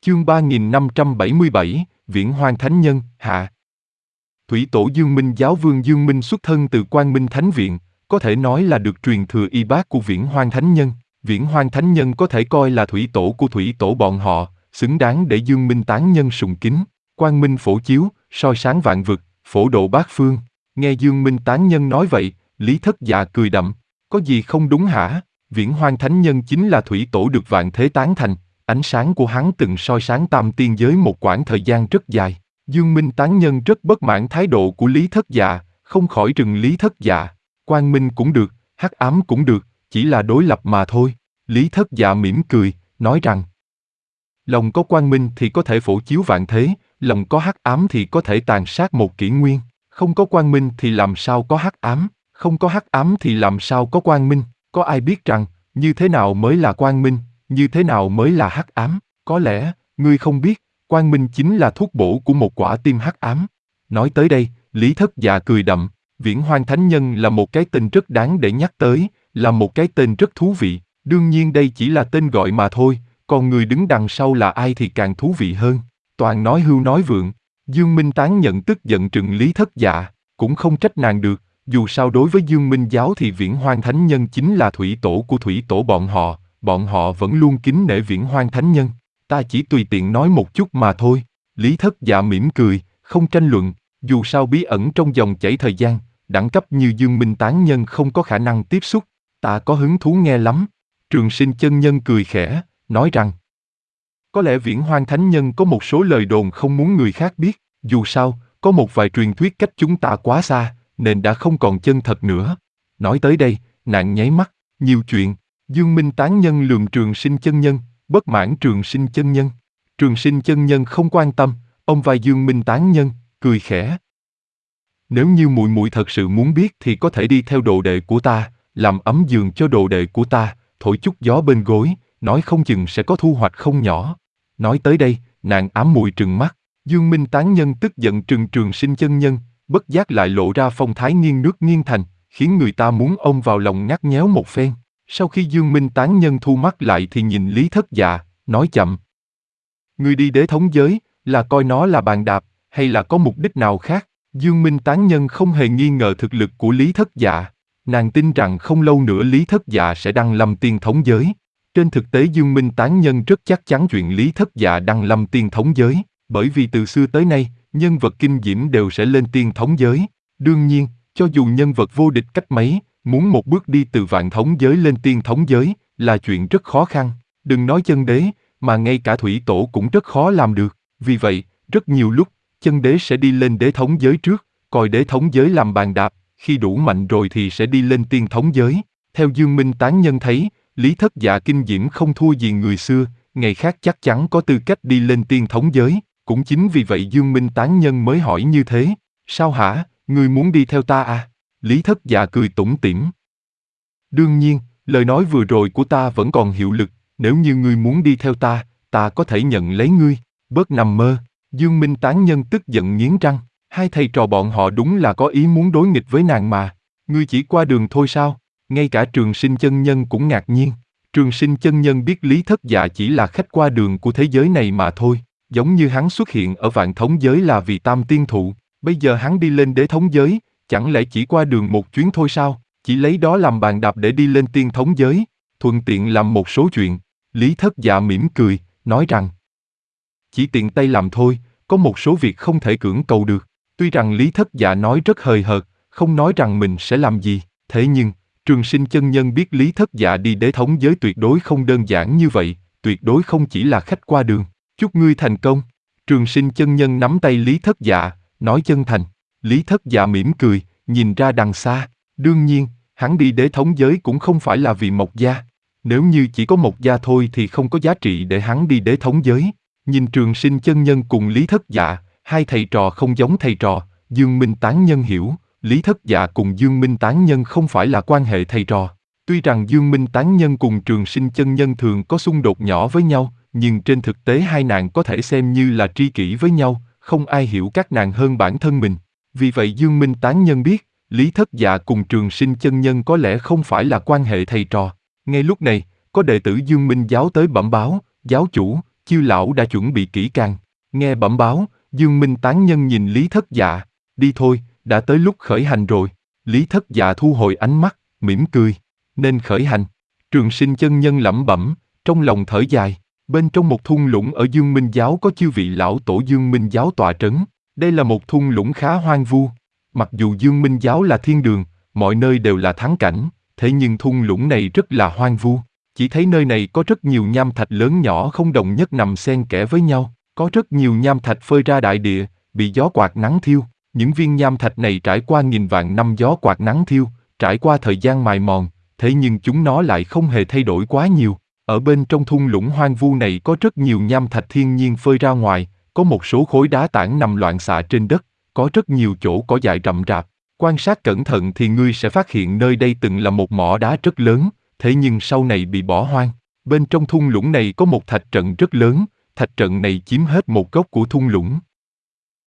Chương 3577, Viễn Hoang Thánh Nhân, hạ. Thủy tổ Dương Minh Giáo Vương Dương Minh xuất thân từ Quang Minh Thánh Viện, có thể nói là được truyền thừa y bát của Viễn Hoang Thánh Nhân. Viễn Hoang Thánh Nhân có thể coi là thủy tổ của thủy tổ bọn họ, xứng đáng để Dương Minh tán nhân sùng kính. Quang Minh phổ chiếu, soi sáng vạn vực, phổ độ bát phương. Nghe Dương Minh tán nhân nói vậy, Lý Thất Dạ cười đậm. Có gì không đúng hả? Viễn Hoang Thánh Nhân chính là thủy tổ được vạn thế tán thành. Ánh sáng của hắn từng soi sáng tam tiên giới một quãng thời gian rất dài. Dương Minh tán nhân rất bất mãn thái độ của Lý Thất Dạ, không khỏi trừng Lý Thất Dạ. Quang Minh cũng được, hắc ám cũng được, chỉ là đối lập mà thôi. Lý Thất Dạ mỉm cười, nói rằng: lòng có quang minh thì có thể phổ chiếu vạn thế, lòng có hắc ám thì có thể tàn sát một kỷ nguyên. Không có quang minh thì làm sao có hắc ám, không có hắc ám thì làm sao có quang minh. Có ai biết rằng, như thế nào mới là quang minh, như thế nào mới là hắc ám? Có lẽ, ngươi không biết, quang minh chính là thuốc bổ của một quả tim hắc ám. Nói tới đây, Lý Thất Dạ cười đậm. Viễn Hoang Thánh Nhân là một cái tên rất đáng để nhắc tới, là một cái tên rất thú vị. Đương nhiên đây chỉ là tên gọi mà thôi, còn người đứng đằng sau là ai thì càng thú vị hơn. Toàn nói hưu nói vượng. Dương Minh tán nhận tức giận trừng Lý Thất Dạ, cũng không trách nàng được, dù sao đối với Dương Minh giáo thì Viễn Hoang Thánh Nhân chính là thủy tổ của thủy tổ bọn họ vẫn luôn kính nể Viễn Hoang Thánh Nhân. Ta chỉ tùy tiện nói một chút mà thôi. Lý Thất Dạ mỉm cười, không tranh luận, dù sao bí ẩn trong dòng chảy thời gian, đẳng cấp như Dương Minh tán nhân không có khả năng tiếp xúc, ta có hứng thú nghe lắm. Trường Sinh chân nhân cười khẽ, nói rằng: có lẽ Viễn Hoang Thánh Nhân có một số lời đồn không muốn người khác biết, dù sao, có một vài truyền thuyết cách chúng ta quá xa, nên đã không còn chân thật nữa. Nói tới đây, nàng nháy mắt, nhiều chuyện. Dương Minh tán nhân lườm Trường Sinh chân nhân, bất mãn Trường Sinh chân nhân. Trường Sinh chân nhân không quan tâm, ông vai Dương Minh tán nhân, cười khẽ. Nếu như muội muội thật sự muốn biết thì có thể đi theo đồ đệ của ta, làm ấm giường cho đồ đệ của ta, thổi chút gió bên gối, nói không chừng sẽ có thu hoạch không nhỏ. Nói tới đây, nàng ám muội trừng mắt. Dương Minh tán nhân tức giận trừng Trường Sinh chân nhân, bất giác lại lộ ra phong thái nghiêng nước nghiêng thành, khiến người ta muốn ôm vào lòng ngắt nhéo một phen. Sau khi Dương Minh tán nhân thu mắt lại thì nhìn Lý Thất Dạ, nói chậm: ngươi đi đế thống giới, là coi nó là bàn đạp, hay là có mục đích nào khác? Dương Minh tán nhân không hề nghi ngờ thực lực của Lý Thất Dạ. Nàng tin rằng không lâu nữa Lý Thất Dạ sẽ đăng lâm tiên thống giới. Trên thực tế Dương Minh tán nhân rất chắc chắn chuyện Lý Thất Dạ đăng lâm tiên thống giới, bởi vì từ xưa tới nay, nhân vật kinh diễm đều sẽ lên tiên thống giới. Đương nhiên, cho dù nhân vật vô địch cách mấy, muốn một bước đi từ vạn thống giới lên tiên thống giới, là chuyện rất khó khăn. Đừng nói chân đế, mà ngay cả thủy tổ cũng rất khó làm được. Vì vậy, rất nhiều lúc, chân đế sẽ đi lên đế thống giới trước, coi đế thống giới làm bàn đạp, khi đủ mạnh rồi thì sẽ đi lên tiên thống giới. Theo Dương Minh tán nhân thấy, Lý Thất Dạ kinh diễm không thua gì người xưa, ngày khác chắc chắn có tư cách đi lên tiên thống giới. Cũng chính vì vậy Dương Minh tán nhân mới hỏi như thế. Sao hả, ngươi muốn đi theo ta à? Lý Thất Dạ cười tủm tỉm. Đương nhiên, lời nói vừa rồi của ta vẫn còn hiệu lực, nếu như ngươi muốn đi theo ta, ta có thể nhận lấy ngươi. Bớt nằm mơ. Dương Minh tán nhân tức giận nghiến răng. Hai thầy trò bọn họ đúng là có ý muốn đối nghịch với nàng mà. Ngươi chỉ qua đường thôi sao? Ngay cả Trường Sinh chân nhân cũng ngạc nhiên. Trường Sinh chân nhân biết Lý Thất Dạ chỉ là khách qua đường của thế giới này mà thôi. Giống như hắn xuất hiện ở vạn thống giới là vì tam tiên thụ. Bây giờ hắn đi lên đế thống giới, chẳng lẽ chỉ qua đường một chuyến thôi sao? Chỉ lấy đó làm bàn đạp để đi lên tiên thống giới, thuận tiện làm một số chuyện. Lý Thất Dạ mỉm cười, nói rằng: chỉ tiện tay làm thôi, có một số việc không thể cưỡng cầu được. Tuy rằng Lý Thất Dạ nói rất hời hợt, không nói rằng mình sẽ làm gì, thế nhưng, Trường Sinh chân nhân biết Lý Thất Dạ đi đế thống giới tuyệt đối không đơn giản như vậy, tuyệt đối không chỉ là khách qua đường. Chúc ngươi thành công. Trường Sinh chân nhân nắm tay Lý Thất Dạ, nói chân thành. Lý Thất Dạ mỉm cười, nhìn ra đằng xa. Đương nhiên, hắn đi đế thống giới cũng không phải là vì Mộc gia. Nếu như chỉ có Mộc gia thôi thì không có giá trị để hắn đi đế thống giới. Nhìn Trường Sinh chân nhân cùng Lý Thất Dạ, hai thầy trò không giống thầy trò. Dương Minh tán nhân hiểu, Lý Thất Dạ cùng Dương Minh tán nhân không phải là quan hệ thầy trò. Tuy rằng Dương Minh tán nhân cùng Trường Sinh chân nhân thường có xung đột nhỏ với nhau, nhưng trên thực tế hai nàng có thể xem như là tri kỷ với nhau, không ai hiểu các nàng hơn bản thân mình. Vì vậy Dương Minh tán nhân biết, Lý Thất Dạ cùng Trường Sinh chân nhân có lẽ không phải là quan hệ thầy trò. Ngay lúc này, có đệ tử Dương Minh giáo tới bẩm báo: giáo chủ, Chiêu lão đã chuẩn bị kỹ càng. Nghe bẩm báo, Dương Minh tán nhân nhìn Lý Thất Dạ. Đi thôi, đã tới lúc khởi hành rồi. Lý Thất Dạ thu hồi ánh mắt, mỉm cười. Nên khởi hành. Trường Sinh chân nhân lẩm bẩm, trong lòng thở dài. Bên trong một thung lũng ở Dương Minh Giáo có chư vị lão tổ Dương Minh Giáo tọa trấn. Đây là một thung lũng khá hoang vu. Mặc dù Dương Minh Giáo là thiên đường, mọi nơi đều là thắng cảnh, thế nhưng thung lũng này rất là hoang vu. Chỉ thấy nơi này có rất nhiều nham thạch lớn nhỏ không đồng nhất nằm xen kẽ với nhau, có rất nhiều nham thạch phơi ra đại địa, bị gió quạt nắng thiêu. Những viên nham thạch này trải qua nghìn vạn năm gió quạt nắng thiêu, trải qua thời gian mài mòn, thế nhưng chúng nó lại không hề thay đổi quá nhiều. Ở bên trong thung lũng hoang vu này có rất nhiều nham thạch thiên nhiên phơi ra ngoài, có một số khối đá tảng nằm loạn xạ trên đất, có rất nhiều chỗ cỏ dại rậm rạp. Quan sát cẩn thận thì ngươi sẽ phát hiện nơi đây từng là một mỏ đá rất lớn, thế nhưng sau này bị bỏ hoang. Bên trong thung lũng này có một thạch trận rất lớn, thạch trận này chiếm hết một góc của thung lũng.